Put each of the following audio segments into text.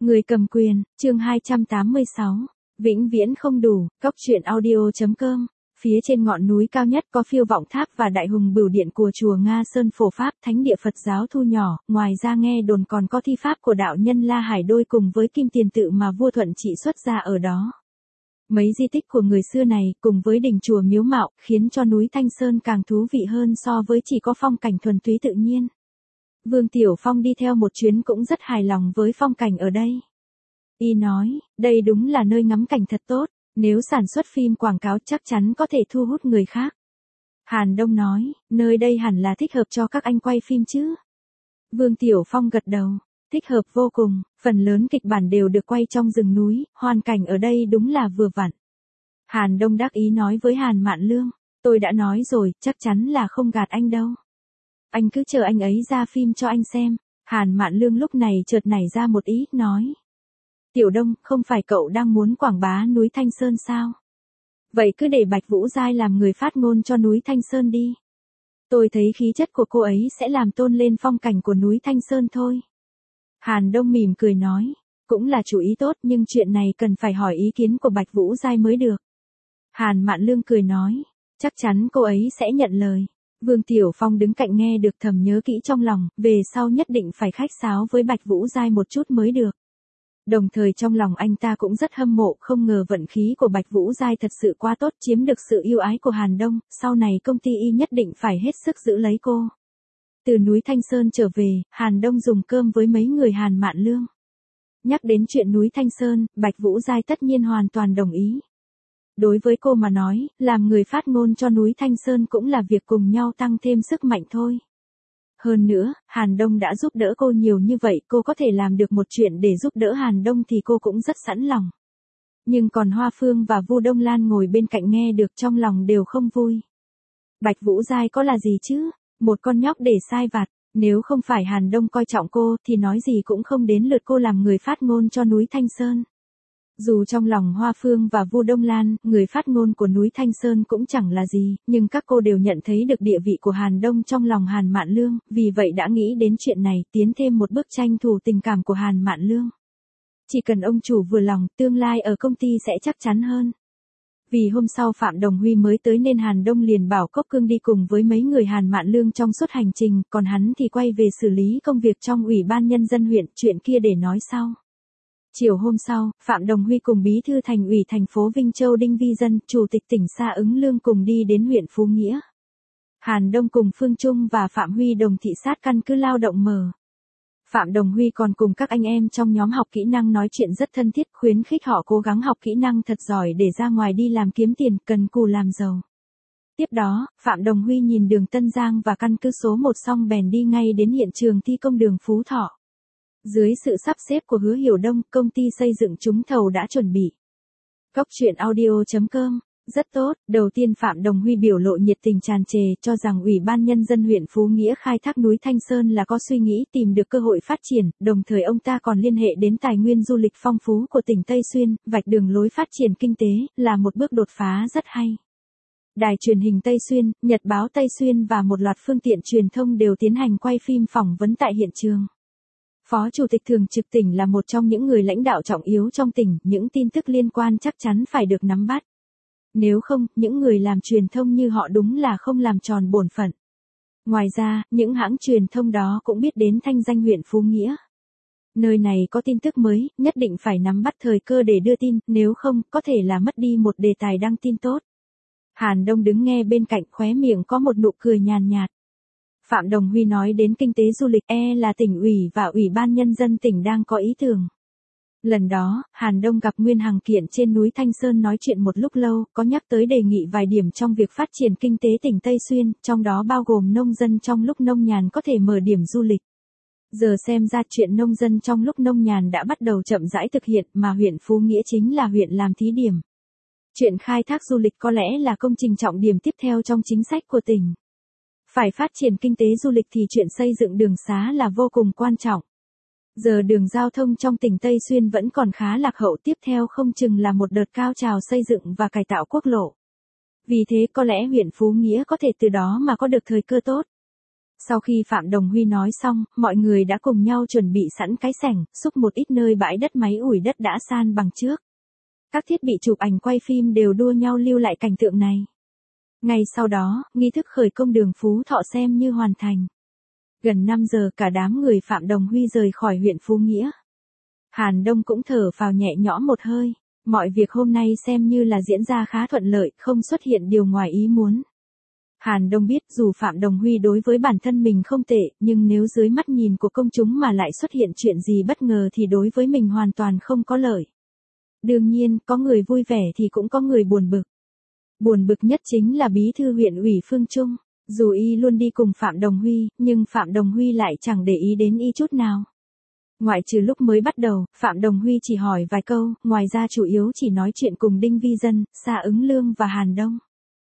Người cầm quyền, chương 286. Vĩnh viễn không đủ, cóc truyện audio.com. Phía trên ngọn núi cao nhất có Phiêu Vọng Tháp và Đại Hùng Bửu Điện của chùa Nga Sơn Phổ Pháp, thánh địa Phật giáo thu nhỏ, ngoài ra nghe đồn còn có thi pháp của đạo nhân La Hải Đôi cùng với kim tiền tự mà vua Thuận Trị xuất ra ở đó. Mấy di tích của người xưa này, cùng với đình chùa miếu mạo, khiến cho núi Thanh Sơn càng thú vị hơn so với chỉ có phong cảnh thuần túy tự nhiên. Vương Tiểu Phong đi theo một chuyến cũng rất hài lòng với phong cảnh ở đây. Y nói, đây đúng là nơi ngắm cảnh thật tốt, nếu sản xuất phim quảng cáo chắc chắn có thể thu hút người khác. Hàn Đông nói, nơi đây hẳn là thích hợp cho các anh quay phim chứ. Vương Tiểu Phong gật đầu, thích hợp vô cùng, phần lớn kịch bản đều được quay trong rừng núi, hoàn cảnh ở đây đúng là vừa vặn. Hàn Đông đắc ý nói với Hàn Mạn Lương, tôi đã nói rồi, chắc chắn là không gạt anh đâu. Anh cứ chờ anh ấy ra phim cho anh xem. Hàn Mạn Lương lúc này chợt nảy ra một ý, nói. Tiểu Đông, không phải cậu đang muốn quảng bá núi Thanh Sơn sao? Vậy cứ để Bạch Vũ Giai làm người phát ngôn cho núi Thanh Sơn đi. Tôi thấy khí chất của cô ấy sẽ làm tôn lên phong cảnh của núi Thanh Sơn thôi. Hàn Đông mỉm cười nói, cũng là chủ ý tốt nhưng chuyện này cần phải hỏi ý kiến của Bạch Vũ Giai mới được. Hàn Mạn Lương cười nói, chắc chắn cô ấy sẽ nhận lời. Vương Tiểu Phong đứng cạnh nghe được thầm nhớ kỹ trong lòng, về sau nhất định phải khách sáo với Bạch Vũ Giai một chút mới được. Đồng thời trong lòng anh ta cũng rất hâm mộ, không ngờ vận khí của Bạch Vũ Giai thật sự quá tốt, chiếm được sự yêu ái của Hàn Đông, sau này công ty y nhất định phải hết sức giữ lấy cô. Từ núi Thanh Sơn trở về, Hàn Đông dùng cơm với mấy người Hàn Mạn Lương. Nhắc đến chuyện núi Thanh Sơn, Bạch Vũ Giai tất nhiên hoàn toàn đồng ý. Đối với cô mà nói, làm người phát ngôn cho núi Thanh Sơn cũng là việc cùng nhau tăng thêm sức mạnh thôi. Hơn nữa, Hàn Đông đã giúp đỡ cô nhiều như vậy, cô có thể làm được một chuyện để giúp đỡ Hàn Đông thì cô cũng rất sẵn lòng. Nhưng còn Hoa Phương và Vu Đông Lan ngồi bên cạnh nghe được trong lòng đều không vui. Bạch Vũ Giai có là gì chứ? Một con nhóc để sai vặt, nếu không phải Hàn Đông coi trọng cô thì nói gì cũng không đến lượt cô làm người phát ngôn cho núi Thanh Sơn. Dù trong lòng Hoa Phương và Vu Đông Lan, người phát ngôn của núi Thanh Sơn cũng chẳng là gì, nhưng các cô đều nhận thấy được địa vị của Hàn Đông trong lòng Hàn Mạn Lương, vì vậy đã nghĩ đến chuyện này, tiến thêm một bước tranh thủ tình cảm của Hàn Mạn Lương. Chỉ cần ông chủ vừa lòng, tương lai ở công ty sẽ chắc chắn hơn. Vì hôm sau Phạm Đồng Huy mới tới nên Hàn Đông liền bảo Cốc Cương đi cùng với mấy người Hàn Mạn Lương trong suốt hành trình, còn hắn thì quay về xử lý công việc trong Ủy ban Nhân dân huyện, chuyện kia để nói sau. Chiều hôm sau, Phạm Đồng Huy cùng bí thư thành ủy thành phố Vinh Châu Đinh Vi Dân, chủ tịch tỉnh Sa Ứng Lương cùng đi đến huyện Phú Nghĩa. Hàn Đông cùng Phương Trung và Phạm Huy đồng thị sát căn cứ lao động mở. Phạm Đồng Huy còn cùng các anh em trong nhóm học kỹ năng nói chuyện rất thân thiết, khuyến khích họ cố gắng học kỹ năng thật giỏi để ra ngoài đi làm kiếm tiền, cần cù làm giàu. Tiếp đó, Phạm Đồng Huy nhìn đường Tân Giang và căn cứ số 1 xong bèn đi ngay đến hiện trường thi công đường Phú Thọ. Dưới sự sắp xếp của Hứa Hiểu Đông, công ty xây dựng trúng thầu đã chuẩn bị. Cóc truyện audio.com, rất tốt, đầu tiên Phạm Đồng Huy biểu lộ nhiệt tình tràn trề, cho rằng Ủy ban Nhân dân huyện Phú Nghĩa khai thác núi Thanh Sơn là có suy nghĩ tìm được cơ hội phát triển, đồng thời ông ta còn liên hệ đến tài nguyên du lịch phong phú của tỉnh Tây Xuyên, vạch đường lối phát triển kinh tế, là một bước đột phá rất hay. Đài truyền hình Tây Xuyên, Nhật báo Tây Xuyên và một loạt phương tiện truyền thông đều tiến hành quay phim phỏng vấn tại hiện trường. Phó Chủ tịch Thường trực tỉnh là một trong những người lãnh đạo trọng yếu trong tỉnh, những tin tức liên quan chắc chắn phải được nắm bắt. Nếu không, những người làm truyền thông như họ đúng là không làm tròn bổn phận. Ngoài ra, những hãng truyền thông đó cũng biết đến thanh danh huyện Phú Nghĩa. Nơi này có tin tức mới, nhất định phải nắm bắt thời cơ để đưa tin, nếu không, có thể là mất đi một đề tài đăng tin tốt. Hàn Đông đứng nghe bên cạnh, khóe miệng có một nụ cười nhàn nhạt. Phạm Đồng Huy nói đến kinh tế du lịch, là tỉnh ủy và Ủy ban Nhân dân tỉnh đang có ý tưởng. Lần đó, Hàn Đông gặp Nguyên Hằng Kiện trên núi Thanh Sơn nói chuyện một lúc lâu, có nhắc tới đề nghị vài điểm trong việc phát triển kinh tế tỉnh Tây Xuyên, trong đó bao gồm nông dân trong lúc nông nhàn có thể mở điểm du lịch. Giờ xem ra chuyện nông dân trong lúc nông nhàn đã bắt đầu chậm rãi thực hiện mà huyện Phú Nghĩa chính là huyện làm thí điểm. Chuyện khai thác du lịch có lẽ là công trình trọng điểm tiếp theo trong chính sách của tỉnh. Phải phát triển kinh tế du lịch thì chuyện xây dựng đường xá là vô cùng quan trọng. Giờ đường giao thông trong tỉnh Tây Xuyên vẫn còn khá lạc hậu, tiếp theo không chừng là một đợt cao trào xây dựng và cải tạo quốc lộ. Vì thế có lẽ huyện Phú Nghĩa có thể từ đó mà có được thời cơ tốt. Sau khi Phạm Đồng Huy nói xong, mọi người đã cùng nhau chuẩn bị sẵn cái sảnh, xúc một ít nơi bãi đất máy ủi đất đã san bằng trước. Các thiết bị chụp ảnh quay phim đều đua nhau lưu lại cảnh tượng này. Ngay sau đó, nghi thức khởi công đường Phú Thọ xem như hoàn thành. Gần 5 giờ cả đám người Phạm Đồng Huy rời khỏi huyện Phú Nghĩa. Hàn Đông cũng thở phào nhẹ nhõm một hơi. Mọi việc hôm nay xem như là diễn ra khá thuận lợi, không xuất hiện điều ngoài ý muốn. Hàn Đông biết dù Phạm Đồng Huy đối với bản thân mình không tệ, nhưng nếu dưới mắt nhìn của công chúng mà lại xuất hiện chuyện gì bất ngờ thì đối với mình hoàn toàn không có lợi. Đương nhiên, có người vui vẻ thì cũng có người buồn bực. Buồn bực nhất chính là bí thư huyện ủy Phương Trung. Dù y luôn đi cùng Phạm Đồng Huy, nhưng Phạm Đồng Huy lại chẳng để ý đến y chút nào. Ngoại trừ lúc mới bắt đầu, Phạm Đồng Huy chỉ hỏi vài câu, ngoài ra chủ yếu chỉ nói chuyện cùng Đinh Vi Dân, Sa Ứng Lương và Hàn Đông.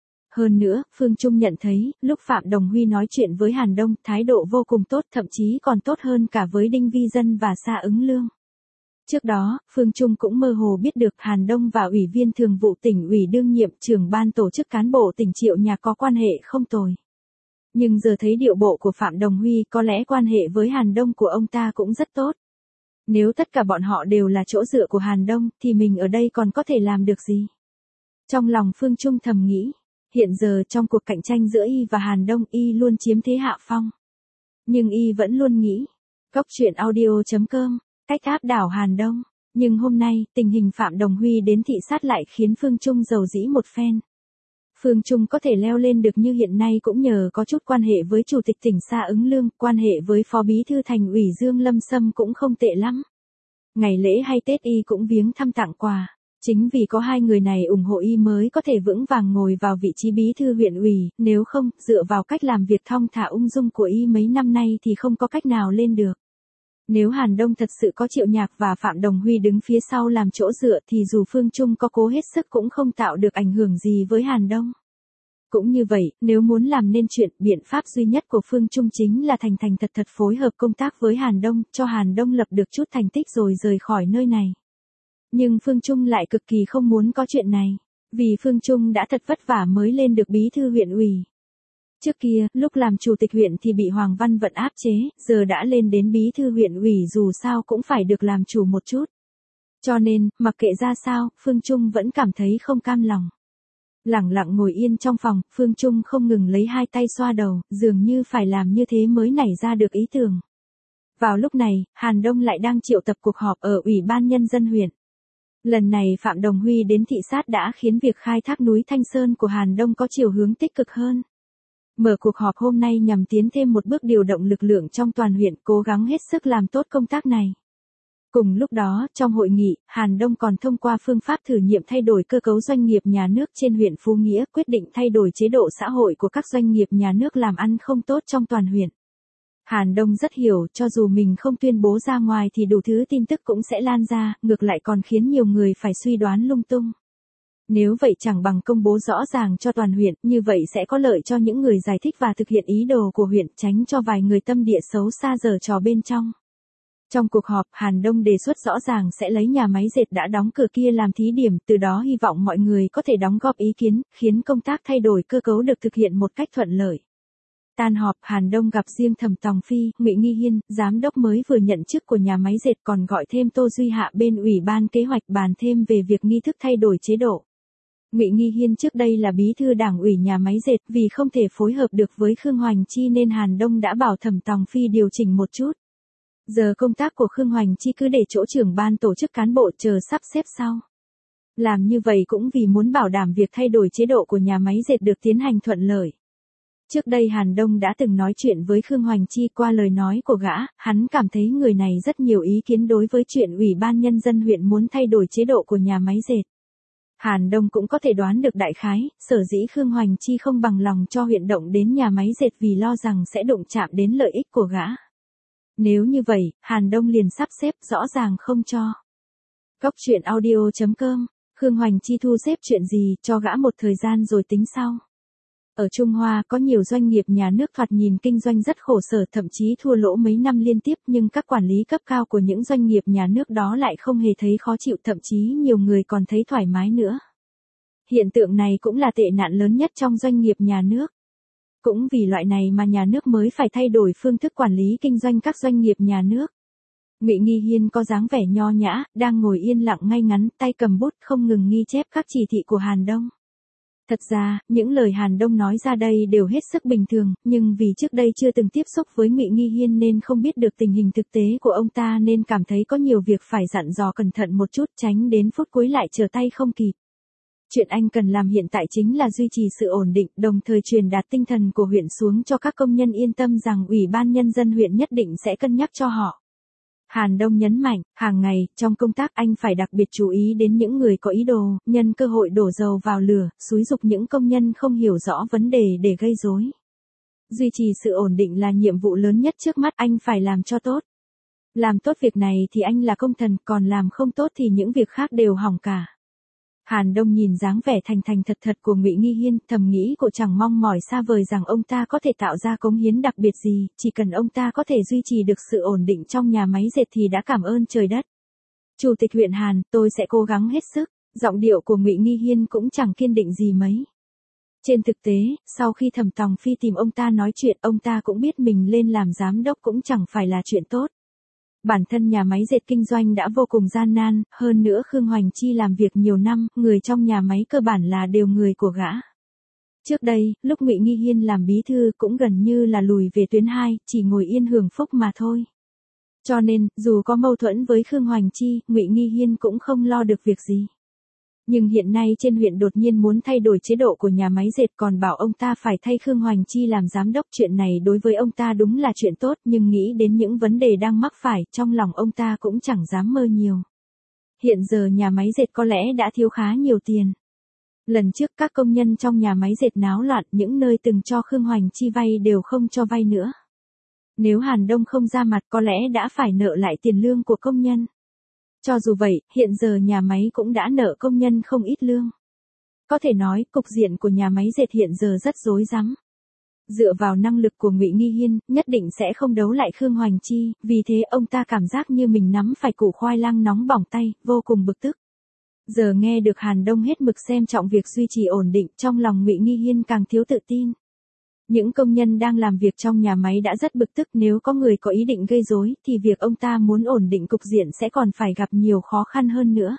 Hơn nữa, Phương Trung nhận thấy, lúc Phạm Đồng Huy nói chuyện với Hàn Đông, thái độ vô cùng tốt, thậm chí còn tốt hơn cả với Đinh Vi Dân và Sa Ứng Lương. Trước đó, Phương Trung cũng mơ hồ biết được Hàn Đông và Ủy viên Thường vụ Tỉnh ủy đương nhiệm trưởng ban tổ chức cán bộ tỉnh Triệu Nhạc có quan hệ không tồi. Nhưng giờ thấy điệu bộ của Phạm Đồng Huy, có lẽ quan hệ với Hàn Đông của ông ta cũng rất tốt. Nếu tất cả bọn họ đều là chỗ dựa của Hàn Đông, thì mình ở đây còn có thể làm được gì? Trong lòng Phương Trung thầm nghĩ, hiện giờ trong cuộc cạnh tranh giữa y và Hàn Đông, y luôn chiếm thế hạ phong. Nhưng y vẫn luôn nghĩ, Cốc truyện audio.com, cách áp đảo Hàn Đông. Nhưng hôm nay, tình hình Phạm Đồng Huy đến thị sát lại khiến Phương Trung giàu dĩ một phen. Phương Trung có thể leo lên được như hiện nay cũng nhờ có chút quan hệ với Chủ tịch tỉnh Sa Ứng Lương, quan hệ với Phó Bí thư Thành ủy Dương Lâm Sâm cũng không tệ lắm. Ngày lễ hay Tết y cũng viếng thăm tặng quà. Chính vì có hai người này ủng hộ y mới có thể vững vàng ngồi vào vị trí bí thư huyện ủy, nếu không, dựa vào cách làm việc thong thả ung dung của y mấy năm nay thì không có cách nào lên được. Nếu Hàn Đông thật sự có Triệu Nhạc và Phạm Đồng Huy đứng phía sau làm chỗ dựa thì dù Phương Trung có cố hết sức cũng không tạo được ảnh hưởng gì với Hàn Đông. Cũng như vậy, nếu muốn làm nên chuyện, biện pháp duy nhất của Phương Trung chính là thành thật phối hợp công tác với Hàn Đông, cho Hàn Đông lập được chút thành tích rồi rời khỏi nơi này. Nhưng Phương Trung lại cực kỳ không muốn có chuyện này, vì Phương Trung đã thật vất vả mới lên được bí thư huyện ủy. Trước kia, lúc làm chủ tịch huyện thì bị Hoàng Văn Vận áp chế, giờ đã lên đến bí thư huyện ủy dù sao cũng phải được làm chủ một chút. Cho nên, mặc kệ ra sao, Phương Trung vẫn cảm thấy không cam lòng. Lẳng lặng ngồi yên trong phòng, Phương Trung không ngừng lấy hai tay xoa đầu, dường như phải làm như thế mới nảy ra được ý tưởng. Vào lúc này, Hàn Đông lại đang triệu tập cuộc họp ở Ủy ban Nhân dân huyện. Lần này Phạm Đồng Huy đến thị sát đã khiến việc khai thác núi Thanh Sơn của Hàn Đông có chiều hướng tích cực hơn. Mở cuộc họp hôm nay nhằm tiến thêm một bước điều động lực lượng trong toàn huyện, cố gắng hết sức làm tốt công tác này. Cùng lúc đó, trong hội nghị, Hàn Đông còn thông qua phương pháp thử nghiệm thay đổi cơ cấu doanh nghiệp nhà nước trên huyện Phú Nghĩa, quyết định thay đổi chế độ xã hội của các doanh nghiệp nhà nước làm ăn không tốt trong toàn huyện. Hàn Đông rất hiểu, cho dù mình không tuyên bố ra ngoài thì đủ thứ tin tức cũng sẽ lan ra, ngược lại còn khiến nhiều người phải suy đoán lung tung. Nếu vậy chẳng bằng công bố rõ ràng cho toàn huyện, như vậy sẽ có lợi cho những người giải thích và thực hiện ý đồ của huyện, tránh cho vài người tâm địa xấu xa giở trò bên trong. Trong cuộc họp, Hàn Đông đề xuất rõ ràng sẽ lấy nhà máy dệt đã đóng cửa kia làm thí điểm, từ đó hy vọng mọi người có thể đóng góp ý kiến, khiến công tác thay đổi cơ cấu được thực hiện một cách thuận lợi. Tan họp, Hàn Đông gặp riêng Thẩm Tòng Phi, Ngụy Nghi Hiên, giám đốc mới vừa nhận chức của nhà máy dệt, còn gọi thêm Tô Duy Hạ bên Ủy ban Kế hoạch bàn thêm về việc nghi thức thay đổi chế độ. Ngụy Nghi Hiên trước đây là bí thư đảng ủy nhà máy dệt, vì không thể phối hợp được với Khương Hoành Chi nên Hàn Đông đã bảo Thẩm Tòng Phi điều chỉnh một chút. Giờ công tác của Khương Hoành Chi cứ để chỗ trưởng ban tổ chức cán bộ chờ sắp xếp sau. Làm như vậy cũng vì muốn bảo đảm việc thay đổi chế độ của nhà máy dệt được tiến hành thuận lợi. Trước đây Hàn Đông đã từng nói chuyện với Khương Hoành Chi, qua lời nói của gã, hắn cảm thấy người này rất nhiều ý kiến đối với chuyện Ủy ban Nhân dân huyện muốn thay đổi chế độ của nhà máy dệt. Hàn Đông cũng có thể đoán được đại khái, sở dĩ Khương Hoành Chi không bằng lòng cho huyện động đến nhà máy dệt vì lo rằng sẽ đụng chạm đến lợi ích của gã. Nếu như vậy, Hàn Đông liền sắp xếp rõ ràng không cho. Cốc truyện audio.com, Khương Hoành Chi thu xếp chuyện gì, cho gã một thời gian rồi tính sau. Ở Trung Hoa có nhiều doanh nghiệp nhà nước thoạt nhìn kinh doanh rất khổ sở, thậm chí thua lỗ mấy năm liên tiếp, nhưng các quản lý cấp cao của những doanh nghiệp nhà nước đó lại không hề thấy khó chịu, thậm chí nhiều người còn thấy thoải mái nữa. Hiện tượng này cũng là tệ nạn lớn nhất trong doanh nghiệp nhà nước. Cũng vì loại này mà nhà nước mới phải thay đổi phương thức quản lý kinh doanh các doanh nghiệp nhà nước. Ngụy Nghi Hiên có dáng vẻ nho nhã, đang ngồi yên lặng ngay ngắn, tay cầm bút không ngừng ghi chép các chỉ thị của Hàn Đông. Thật ra, những lời Hàn Đông nói ra đây đều hết sức bình thường, nhưng vì trước đây chưa từng tiếp xúc với Ngụy Nghi Hiên nên không biết được tình hình thực tế của ông ta nên cảm thấy có nhiều việc phải dặn dò cẩn thận một chút, tránh đến phút cuối lại trở tay không kịp. Chuyện anh cần làm hiện tại chính là duy trì sự ổn định, đồng thời truyền đạt tinh thần của huyện xuống cho các công nhân yên tâm rằng Ủy ban Nhân dân huyện nhất định sẽ cân nhắc cho họ. Hàn Đông nhấn mạnh, hàng ngày, trong công tác anh phải đặc biệt chú ý đến những người có ý đồ, nhân cơ hội đổ dầu vào lửa, xúi giục những công nhân không hiểu rõ vấn đề để gây rối. Duy trì sự ổn định là nhiệm vụ lớn nhất trước mắt, anh phải làm cho tốt. Làm tốt việc này thì anh là công thần, còn làm không tốt thì những việc khác đều hỏng cả. Hàn Đông nhìn dáng vẻ thành thành thật thật của Ngụy Nghi Hiên, thầm nghĩ cô chẳng mong mỏi xa vời rằng ông ta có thể tạo ra cống hiến đặc biệt gì, chỉ cần ông ta có thể duy trì được sự ổn định trong nhà máy dệt thì đã cảm ơn trời đất. Chủ tịch huyện Hàn, tôi sẽ cố gắng hết sức. Giọng điệu của Ngụy Nghi Hiên cũng chẳng kiên định gì mấy. Trên thực tế, sau khi Thẩm Tòng Phi tìm ông ta nói chuyện, ông ta cũng biết mình lên làm giám đốc cũng chẳng phải là chuyện tốt. Bản thân nhà máy dệt kinh doanh đã vô cùng gian nan, hơn nữa Khương Hoành Chi làm việc nhiều năm, người trong nhà máy cơ bản là đều người của gã. Trước đây, lúc Ngụy Nghi Hiên làm bí thư cũng gần như là lùi về tuyến 2, chỉ ngồi yên hưởng phúc mà thôi. Cho nên, dù có mâu thuẫn với Khương Hoành Chi, Ngụy Nghi Hiên cũng không lo được việc gì. Nhưng hiện nay trên huyện đột nhiên muốn thay đổi chế độ của nhà máy dệt, còn bảo ông ta phải thay Khương Hoành Chi làm giám đốc, chuyện này đối với ông ta đúng là chuyện tốt, nhưng nghĩ đến những vấn đề đang mắc phải, trong lòng ông ta cũng chẳng dám mơ nhiều. Hiện giờ nhà máy dệt có lẽ đã thiếu khá nhiều tiền. Lần trước các công nhân trong nhà máy dệt náo loạn, những nơi từng cho Khương Hoành Chi vay đều không cho vay nữa. Nếu Hàn Đông không ra mặt có lẽ đã phải nợ lại tiền lương của công nhân. Cho dù vậy, hiện giờ nhà máy cũng đã nợ công nhân không ít lương. Có thể nói, cục diện của nhà máy dệt hiện giờ rất rối rắm. Dựa vào năng lực của Ngụy Nghi Hiên, nhất định sẽ không đấu lại Khương Hoành Chi, vì thế ông ta cảm giác như mình nắm phải củ khoai lang nóng bỏng tay, vô cùng bực tức. Giờ nghe được Hàn Đông hết mực xem trọng việc duy trì ổn định, trong lòng Ngụy Nghi Hiên càng thiếu tự tin. Những công nhân đang làm việc trong nhà máy đã rất bực tức, nếu có người có ý định gây rối thì việc ông ta muốn ổn định cục diện sẽ còn phải gặp nhiều khó khăn hơn nữa.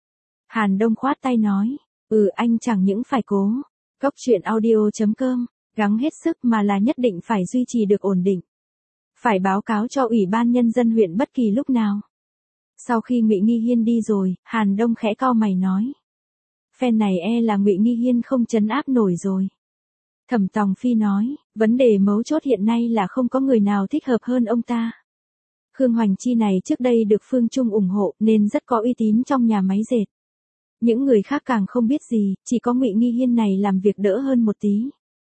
Hàn Đông khoát tay nói, anh chẳng những phải cố. Cốc truyện audio.com, gắng hết sức mà là nhất định phải duy trì được ổn định. Phải báo cáo cho Ủy ban Nhân dân huyện bất kỳ lúc nào. Sau khi Ngụy Nghi Hiên đi rồi, Hàn Đông khẽ cau mày nói. Phen này là Ngụy Nghi Hiên không trấn áp nổi rồi. Thẩm Tòng Phi nói, vấn đề mấu chốt hiện nay là không có người nào thích hợp hơn ông ta. Khương Hoành Chi này trước đây được Phương Trung ủng hộ nên rất có uy tín trong nhà máy dệt. Những người khác càng không biết gì, chỉ có Ngụy Nghi Hiên này làm việc đỡ hơn một tí.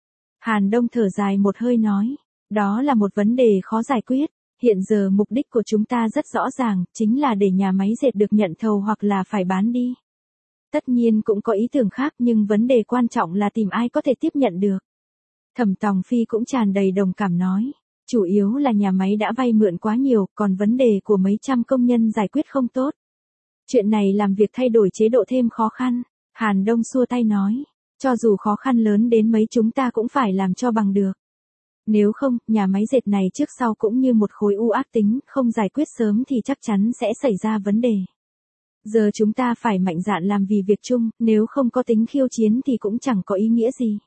Hàn Đông thở dài một hơi nói, đó là một vấn đề khó giải quyết. Hiện giờ mục đích của chúng ta rất rõ ràng, chính là để nhà máy dệt được nhận thầu hoặc là phải bán đi. Tất nhiên cũng có ý tưởng khác nhưng vấn đề quan trọng là tìm ai có thể tiếp nhận được. Thẩm Tòng Phi cũng tràn đầy đồng cảm nói, chủ yếu là nhà máy đã vay mượn quá nhiều, còn vấn đề của mấy trăm công nhân giải quyết không tốt. Chuyện này làm việc thay đổi chế độ thêm khó khăn. Hàn Đông xua tay nói, cho dù khó khăn lớn đến mấy chúng ta cũng phải làm cho bằng được. Nếu không, nhà máy dệt này trước sau cũng như một khối u ác tính, không giải quyết sớm thì chắc chắn sẽ xảy ra vấn đề. Giờ chúng ta phải mạnh dạn làm vì việc chung, nếu không có tính khiêu chiến thì cũng chẳng có ý nghĩa gì.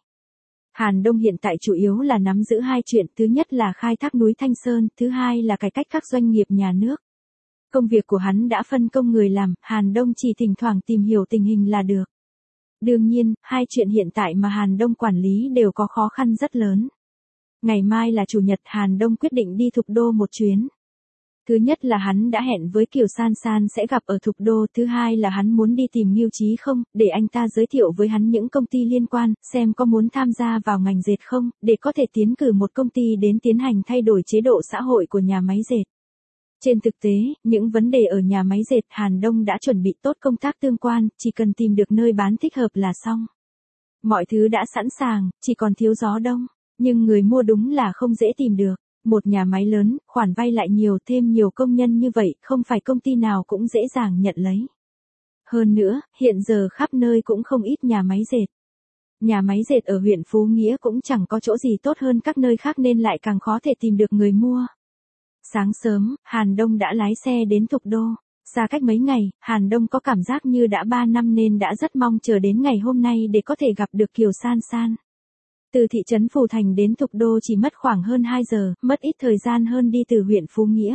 Hàn Đông hiện tại chủ yếu là nắm giữ hai chuyện, thứ nhất là khai thác núi Thanh Sơn, thứ hai là cải cách các doanh nghiệp nhà nước. Công việc của hắn đã phân công người làm, Hàn Đông chỉ thỉnh thoảng tìm hiểu tình hình là được. Đương nhiên, hai chuyện hiện tại mà Hàn Đông quản lý đều có khó khăn rất lớn. Ngày mai là Chủ nhật, Hàn Đông quyết định đi Thục Đô một chuyến. Thứ nhất là hắn đã hẹn với Kiều San San sẽ gặp ở Thục Đô, thứ hai là hắn muốn đi tìm Ngưu Chí không, để anh ta giới thiệu với hắn những công ty liên quan, xem có muốn tham gia vào ngành dệt không, để có thể tiến cử một công ty đến tiến hành thay đổi chế độ xã hội của nhà máy dệt. Trên thực tế, những vấn đề ở nhà máy dệt Hàn Đông đã chuẩn bị tốt công tác tương quan, chỉ cần tìm được nơi bán thích hợp là xong. Mọi thứ đã sẵn sàng, chỉ còn thiếu gió đông, nhưng người mua đúng là không dễ tìm được. Một nhà máy lớn, khoản vay lại nhiều, thêm nhiều công nhân như vậy, không phải công ty nào cũng dễ dàng nhận lấy. Hơn nữa, hiện giờ khắp nơi cũng không ít nhà máy dệt. Nhà máy dệt ở huyện Phú Nghĩa cũng chẳng có chỗ gì tốt hơn các nơi khác nên lại càng khó thể tìm được người mua. Sáng sớm, Hàn Đông đã lái xe đến Thục Đô. Xa cách mấy ngày, Hàn Đông có cảm giác như đã 3 năm nên đã rất mong chờ đến ngày hôm nay để có thể gặp được Kiều San San. Từ thị trấn Phù Thành đến Thục Đô chỉ mất khoảng hơn 2 giờ, mất ít thời gian hơn đi từ huyện Phú Nghĩa.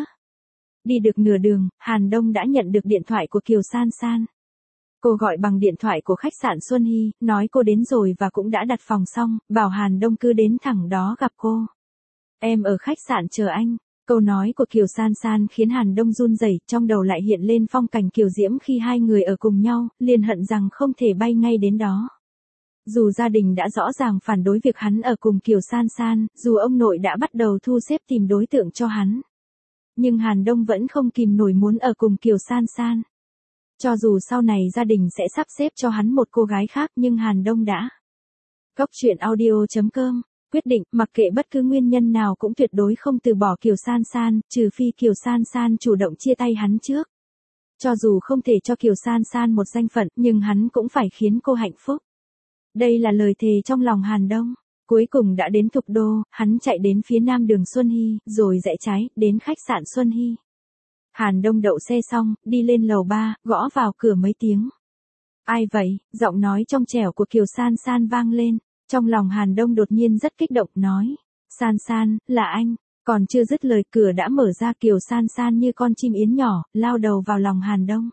Đi được nửa đường, Hàn Đông đã nhận được điện thoại của Kiều San San. Cô gọi bằng điện thoại của khách sạn Xuân Hy, nói cô đến rồi và cũng đã đặt phòng xong, bảo Hàn Đông cứ đến thẳng đó gặp cô. Em ở khách sạn chờ anh. Câu nói của Kiều San San khiến Hàn Đông run rẩy, trong đầu lại hiện lên phong cảnh kiều diễm khi hai người ở cùng nhau, liền hận rằng không thể bay ngay đến đó. Dù gia đình đã rõ ràng phản đối việc hắn ở cùng Kiều San San, dù ông nội đã bắt đầu thu xếp tìm đối tượng cho hắn. Nhưng Hàn Đông vẫn không kìm nổi muốn ở cùng Kiều San San. Cho dù sau này gia đình sẽ sắp xếp cho hắn một cô gái khác nhưng Hàn Đông đã. Cốc truyện audio.com quyết định mặc kệ bất cứ nguyên nhân nào cũng tuyệt đối không từ bỏ Kiều San San, trừ phi Kiều San San chủ động chia tay hắn trước. Cho dù không thể cho Kiều San San một danh phận nhưng hắn cũng phải khiến cô hạnh phúc. Đây là lời thề trong lòng Hàn Đông. Cuối cùng đã đến Thục Đô, hắn chạy đến phía nam đường Xuân Hy, rồi rẽ trái, đến khách sạn Xuân Hy. Hàn Đông đậu xe xong, đi lên lầu 3, gõ vào cửa mấy tiếng. Ai vậy? Giọng nói trong trẻo của Kiều San San vang lên. Trong lòng Hàn Đông đột nhiên rất kích động, nói. San San, là anh. Còn chưa dứt lời cửa đã mở ra, Kiều San San như con chim yến nhỏ, lao đầu vào lòng Hàn Đông.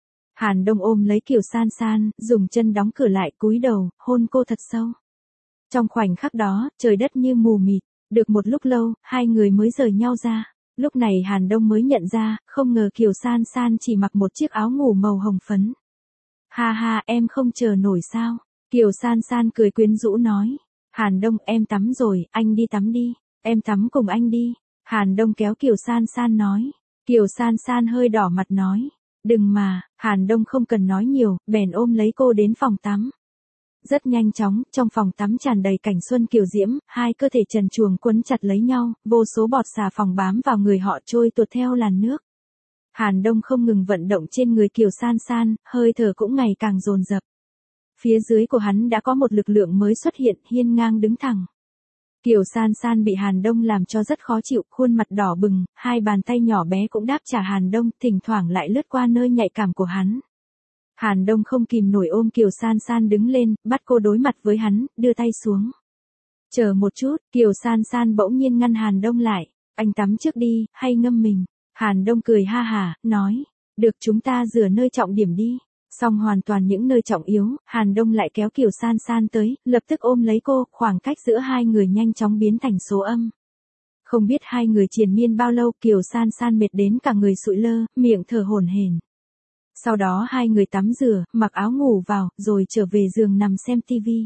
Hàn Đông ôm lấy Kiều San San, dùng chân đóng cửa lại, cúi đầu, hôn cô thật sâu. Trong khoảnh khắc đó, trời đất như mù mịt. Được một lúc lâu, hai người mới rời nhau ra. Lúc này Hàn Đông mới nhận ra, không ngờ Kiều San San chỉ mặc một chiếc áo ngủ màu hồng phấn. Ha ha, em không chờ nổi sao? Kiều San San cười quyến rũ nói. Hàn Đông, em tắm rồi, anh đi tắm đi. Em tắm cùng anh đi. Hàn Đông kéo Kiều San San nói. Kiều San San hơi đỏ mặt nói. Đừng mà, Hàn Đông không cần nói nhiều, bèn ôm lấy cô đến phòng tắm. Rất nhanh chóng, trong phòng tắm tràn đầy cảnh xuân kiều diễm, hai cơ thể trần truồng quấn chặt lấy nhau, vô số bọt xà phòng bám vào người họ trôi tuột theo làn nước. Hàn Đông không ngừng vận động trên người Kiều San San, hơi thở cũng ngày càng dồn dập. Phía dưới của hắn đã có một lực lượng mới xuất hiện, hiên ngang đứng thẳng. Kiều San San bị Hàn Đông làm cho rất khó chịu, khuôn mặt đỏ bừng, hai bàn tay nhỏ bé cũng đáp trả Hàn Đông, thỉnh thoảng lại lướt qua nơi nhạy cảm của hắn. Hàn Đông không kìm nổi ôm Kiều San San đứng lên, bắt cô đối mặt với hắn, đưa tay xuống. Chờ một chút, Kiều San San bỗng nhiên ngăn Hàn Đông lại. Anh tắm trước đi, hay ngâm mình. Hàn Đông cười ha hả, nói. Được, chúng ta rửa nơi trọng điểm đi. Xong hoàn toàn những nơi trọng yếu, Hàn Đông lại kéo Kiều San San tới, lập tức ôm lấy cô, khoảng cách giữa hai người nhanh chóng biến thành số âm. Không biết hai người triền miên bao lâu, Kiều San San mệt đến cả người sụi lơ, miệng thở hổn hển. Sau đó hai người tắm rửa, mặc áo ngủ vào, rồi trở về giường nằm xem tivi.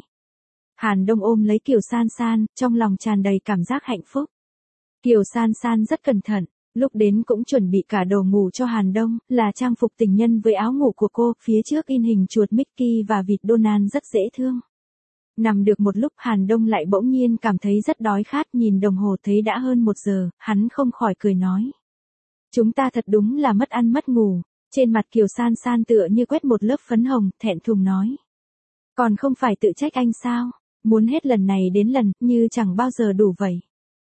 Hàn Đông ôm lấy Kiều San San, trong lòng tràn đầy cảm giác hạnh phúc. Kiều San San rất cẩn thận, lúc đến cũng chuẩn bị cả đồ ngủ cho Hàn Đông, là trang phục tình nhân với áo ngủ của cô, phía trước in hình chuột Mickey và vịt Donald rất dễ thương. Nằm được một lúc Hàn Đông lại bỗng nhiên cảm thấy rất đói khát, nhìn đồng hồ thấy đã hơn 1 giờ, hắn không khỏi cười nói. Chúng ta thật đúng là mất ăn mất ngủ. Trên mặt Kiều San San tựa như quét một lớp phấn hồng, thẹn thùng nói. Còn không phải tự trách anh sao? Muốn hết lần này đến lần, như chẳng bao giờ đủ vậy.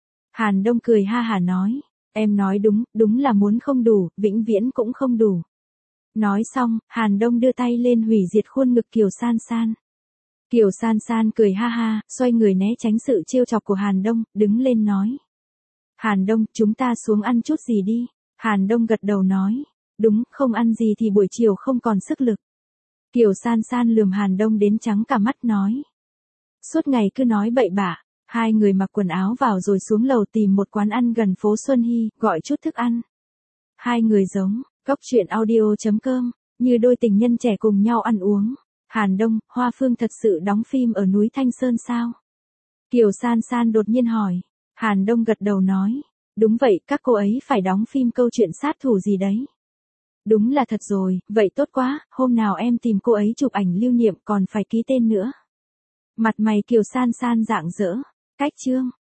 Hàn Đông cười ha hả nói. Em nói đúng, đúng là muốn không đủ, vĩnh viễn cũng không đủ. Nói xong, Hàn Đông đưa tay lên hủy diệt khuôn ngực Kiều San San. Kiều San San cười ha ha, xoay người né tránh sự trêu chọc của Hàn Đông, đứng lên nói. Hàn Đông, chúng ta xuống ăn chút gì đi. Hàn Đông gật đầu nói. Đúng, không ăn gì thì buổi chiều không còn sức lực. Kiều San San lườm Hàn Đông đến trắng cả mắt nói. Suốt ngày cứ nói bậy bạ. Hai người mặc quần áo vào rồi xuống lầu tìm một quán ăn gần phố Xuân Hy, gọi chút thức ăn. Hai người giống, cốc truyện audio.com, như đôi tình nhân trẻ cùng nhau ăn uống. Hàn Đông, Hoa Phương thật sự đóng phim ở núi Thanh Sơn sao? Kiều San San đột nhiên hỏi. Hàn Đông gật đầu nói. Đúng vậy, các cô ấy phải đóng phim câu chuyện sát thủ gì đấy. Đúng là thật rồi, vậy tốt quá, hôm nào em tìm cô ấy chụp ảnh lưu niệm còn phải ký tên nữa. Mặt mày Kiều San San rạng rỡ. Cách chương.